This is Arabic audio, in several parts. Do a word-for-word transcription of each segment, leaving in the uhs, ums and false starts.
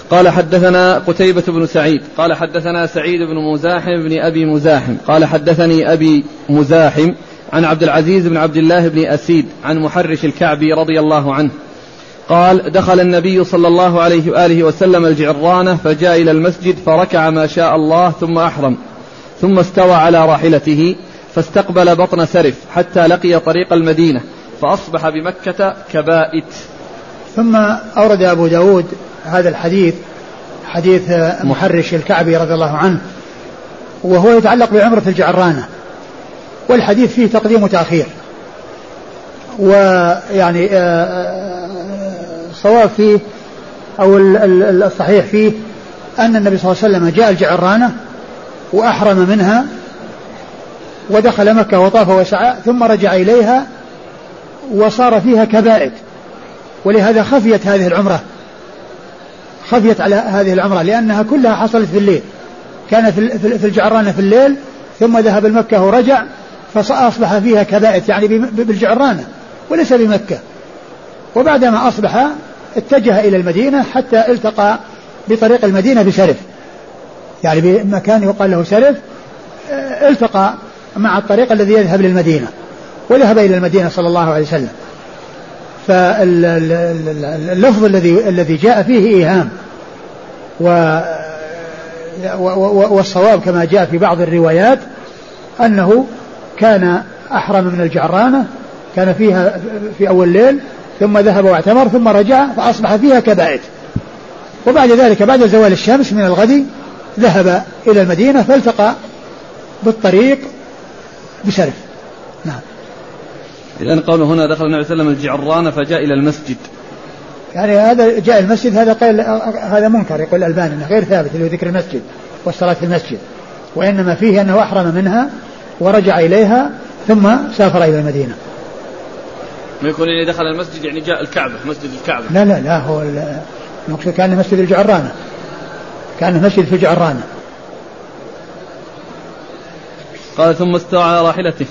قال حدثنا قتيبة بن سعيد قال حدثنا سعيد بن مزاحم بن أبي مزاحم قال حدثني أبي مزاحم عن عبد العزيز بن عبد الله بن أسيد عن محرش الكعبي رضي الله عنه قال دخل النبي صلى الله عليه وآله وسلم الجعرانة فجاء إلى المسجد فركع ما شاء الله ثم أحرم ثم استوى على راحلته فاستقبل بطن سرف حتى لقي طريق المدينة فأصبح بمكة كبائت. ثم أورد أبو داود هذا الحديث حديث محرش الكعبي رضي الله عنه وهو يتعلق بعمرة الجعرانة، والحديث فيه تقديم وتأخير، ويعني الصواب فيه أو الصحيح فيه أن النبي صلى الله عليه وسلم جاء الجعرانة وأحرم منها ودخل مكة وطاف وسعى ثم رجع إليها وصار فيها كبائت، ولهذا خفيت هذه العمرة خفيت على هذه العمرة لأنها كلها حصلت في الليل، كان في الجعرانة في الليل ثم ذهب المكة ورجع فأصبح فيها كبائت يعني بالجعرانة وليس بمكة. وبعدما أصبح اتجه إلى المدينة حتى التقى بطريق المدينة بسرف، يعني بمكان يقال له سرف، التقى مع الطريق الذي يذهب للمدينة وذهب إلى المدينة صلى الله عليه وسلم. فاللفظ الذي الذي جاء فيه إيهام، والصواب كما جاء في بعض الروايات أنه كان أحرم من الجعرانة، كان فيها في أول ليل ثم ذهب واعتمر ثم رجع فأصبح فيها كبائت، وبعد ذلك بعد زوال الشمس من الغد ذهب إلى المدينة فالتقى بالطريق بسرف. نعم. إذن قوله هنا دخل النبي صلى الله عليه وسلم الجعرانة فجاء إلى المسجد، يعني هذا جاء المسجد هذا قيل هذا منكر، يقول الألباني انه غير ثابت اللي هو ذكر المسجد والصلاة في المسجد، وإنما فيه أنه أحرم منها ورجع إليها ثم سافر إلى المدينة. ما يكون إني دخل المسجد يعني جاء الكعبة مسجد الكعبة؟ لا لا لا، هو المقصود كان مسجد الجعرانة، كان مسجد في الجعرانة. قال ثم استوى على راحلته.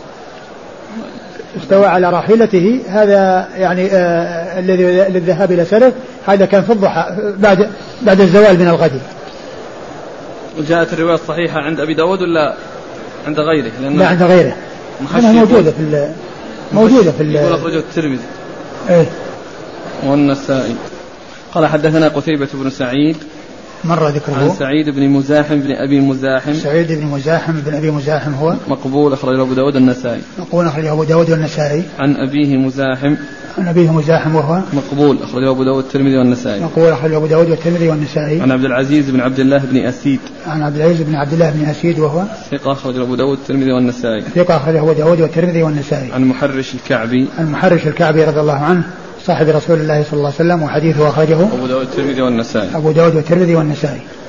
استوى على راحلته هذا يعني آه الذي الذهاب إلى سرف هذا كان في الضحى بعد بعد الزوال من الغد. وجاءت الرواية الصحيحة عند أبي داود ولا عند غيره؟ لا عند غيره، أنها موجودة في موجودة في يقول أخرجه الترمذي إيه والنسائي. قال حدثنا قتيبة بن سعيد مرة ذكره عن سعيد بن مزاحم بن أبي مزاحم. سعيد بن مزاحم بن أبي مزاحم هو مقبول أخرجه أبو داود والنسائي. مقبول أخرجه أبو داود والنسائي. عن أبيه مزاحم عن أبيه مزاحم وهو مقبول أخرجه أبو داود والترمذي والنسائي. مقبول أخرجه أبو داود والترمذي والنسائي. عن عبد العزيز بن عبد الله بن أسيد. عن عبد العزيز بن عبد الله بن أسيد وهو ثقة أخرجه أبو داود والترمذي والنسائي. ثقة أخرجه أبو داود والترمذي والنسائي. عن محرش الكعبي. عن محرش الكعبي رضي الله عنه صاحب رسول الله صلى الله عليه وسلم، وحديثه أخرجه أبو داود والترمذي والنسائي. أبو داود والترمذي والنسائي.